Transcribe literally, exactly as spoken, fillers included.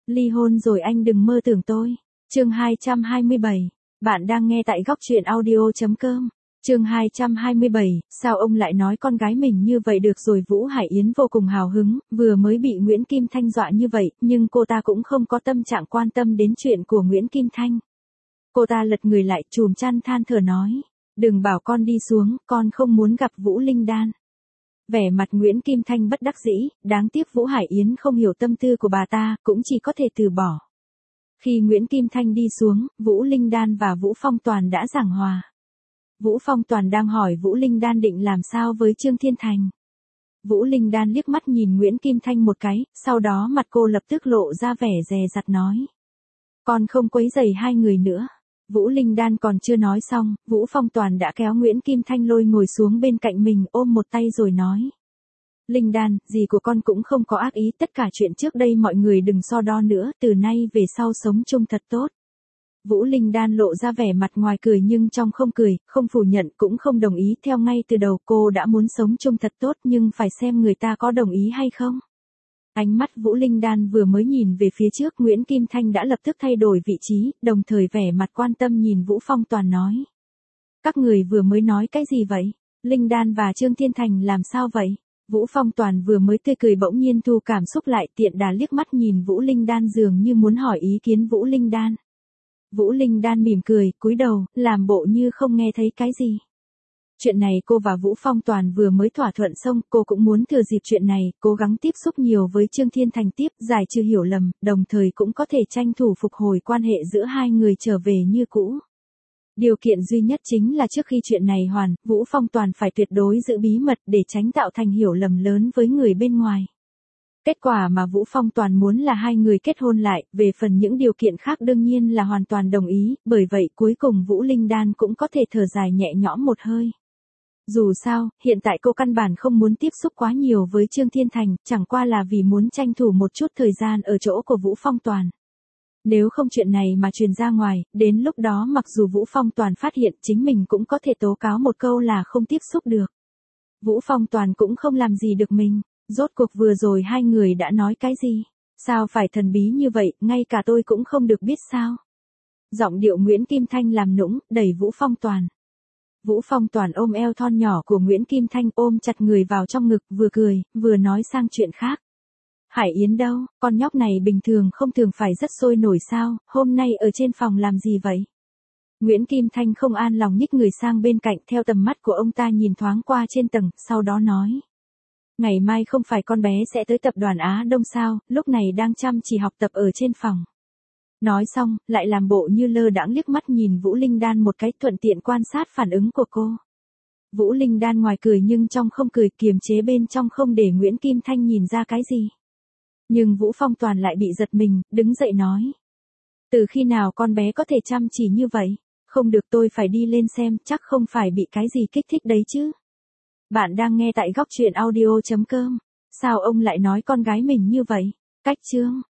Ly hôn rồi anh đừng mơ tưởng tôi. Chương hai trăm hai mươi bảy. Bạn đang nghe tại góc truyện audio chấm com. Chương hai trăm hai mươi bảy, sao ông lại nói con gái mình như vậy được rồi? Vũ Hải Yến vô cùng hào hứng, vừa mới bị Nguyễn Kim Thanh dọa như vậy, nhưng cô ta cũng không có tâm trạng quan tâm đến chuyện của Nguyễn Kim Thanh. Cô ta lật người lại chùm chăn than thở nói, đừng bảo con đi xuống, con không muốn gặp Vũ Linh Đan. Vẻ mặt Nguyễn Kim Thanh bất đắc dĩ, đáng tiếc Vũ Hải Yến không hiểu tâm tư của bà ta, cũng chỉ có thể từ bỏ. Khi Nguyễn Kim Thanh đi xuống, Vũ Linh Đan và Vũ Phong Toàn đã giảng hòa. Vũ Phong Toàn đang hỏi Vũ Linh Đan định làm sao với Trương Thiên Thành. Vũ Linh Đan liếc mắt nhìn Nguyễn Kim Thanh một cái, sau đó mặt cô lập tức lộ ra vẻ dè dặt nói. Con không quấy rầy hai người nữa. Vũ Linh Đan còn chưa nói xong, Vũ Phong Toàn đã kéo Nguyễn Kim Thanh lôi ngồi xuống bên cạnh mình ôm một tay rồi nói. Linh Đan, dì của con cũng không có ác ý, tất cả chuyện trước đây mọi người đừng so đo nữa, từ nay về sau sống chung thật tốt. Vũ Linh Đan lộ ra vẻ mặt ngoài cười nhưng trong không cười, không phủ nhận cũng không đồng ý, theo ngay từ đầu cô đã muốn sống chung thật tốt nhưng phải xem người ta có đồng ý hay không. Ánh mắt Vũ Linh Đan vừa mới nhìn về phía trước, Nguyễn Kim Thanh đã lập tức thay đổi vị trí, đồng thời vẻ mặt quan tâm nhìn Vũ Phong Toàn nói. Các người vừa mới nói cái gì vậy? Linh Đan và Trương Thiên Thành làm sao vậy? Vũ Phong Toàn vừa mới tươi cười bỗng nhiên thu cảm xúc lại, tiện đà liếc mắt nhìn Vũ Linh Đan dường như muốn hỏi ý kiến Vũ Linh Đan. Vũ Linh Đan mỉm cười, cúi đầu, làm bộ như không nghe thấy cái gì. Chuyện này cô và Vũ Phong Toàn vừa mới thỏa thuận xong, cô cũng muốn thừa dịp chuyện này, cố gắng tiếp xúc nhiều với Trương Thiên Thành tiếp, giải trừ hiểu lầm, đồng thời cũng có thể tranh thủ phục hồi quan hệ giữa hai người trở về như cũ. Điều kiện duy nhất chính là trước khi chuyện này hoàn, Vũ Phong Toàn phải tuyệt đối giữ bí mật để tránh tạo thành hiểu lầm lớn với người bên ngoài. Kết quả mà Vũ Phong Toàn muốn là hai người kết hôn lại, về phần những điều kiện khác đương nhiên là hoàn toàn đồng ý, bởi vậy cuối cùng Vũ Linh Đan cũng có thể thở dài nhẹ nhõm một hơi. Dù sao, hiện tại cô căn bản không muốn tiếp xúc quá nhiều với Trương Thiên Thành, chẳng qua là vì muốn tranh thủ một chút thời gian ở chỗ của Vũ Phong Toàn. Nếu không chuyện này mà truyền ra ngoài, đến lúc đó mặc dù Vũ Phong Toàn phát hiện chính mình cũng có thể tố cáo một câu là không tiếp xúc được. Vũ Phong Toàn cũng không làm gì được mình. Rốt cuộc vừa rồi hai người đã nói cái gì? Sao phải thần bí như vậy, ngay cả tôi cũng không được biết sao? Giọng điệu Nguyễn Kim Thanh làm nũng, đẩy Vũ Phong Toàn. Vũ Phong Toàn ôm eo thon nhỏ của Nguyễn Kim Thanh ôm chặt người vào trong ngực, vừa cười, vừa nói sang chuyện khác. Hải Yến đâu, con nhóc này bình thường không thường phải rất sôi nổi sao, hôm nay ở trên phòng làm gì vậy? Nguyễn Kim Thanh không an lòng nhích người sang bên cạnh, theo tầm mắt của ông ta nhìn thoáng qua trên tầng, sau đó nói. Ngày mai không phải con bé sẽ tới tập đoàn Á Đông sao, lúc này đang chăm chỉ học tập ở trên phòng. Nói xong, lại làm bộ như lơ đãng liếc mắt nhìn Vũ Linh Đan một cái, thuận tiện quan sát phản ứng của cô. Vũ Linh Đan ngoài cười nhưng trong không cười, kiềm chế bên trong không để Nguyễn Kim Thanh nhìn ra cái gì. Nhưng Vũ Phong Toàn lại bị giật mình, đứng dậy nói. Từ khi nào con bé có thể chăm chỉ như vậy? Không được, tôi phải đi lên xem, chắc không phải bị cái gì kích thích đấy chứ. Bạn đang nghe tại góc truyện audio chấm com. Sao ông lại nói con gái mình như vậy? Cách chương.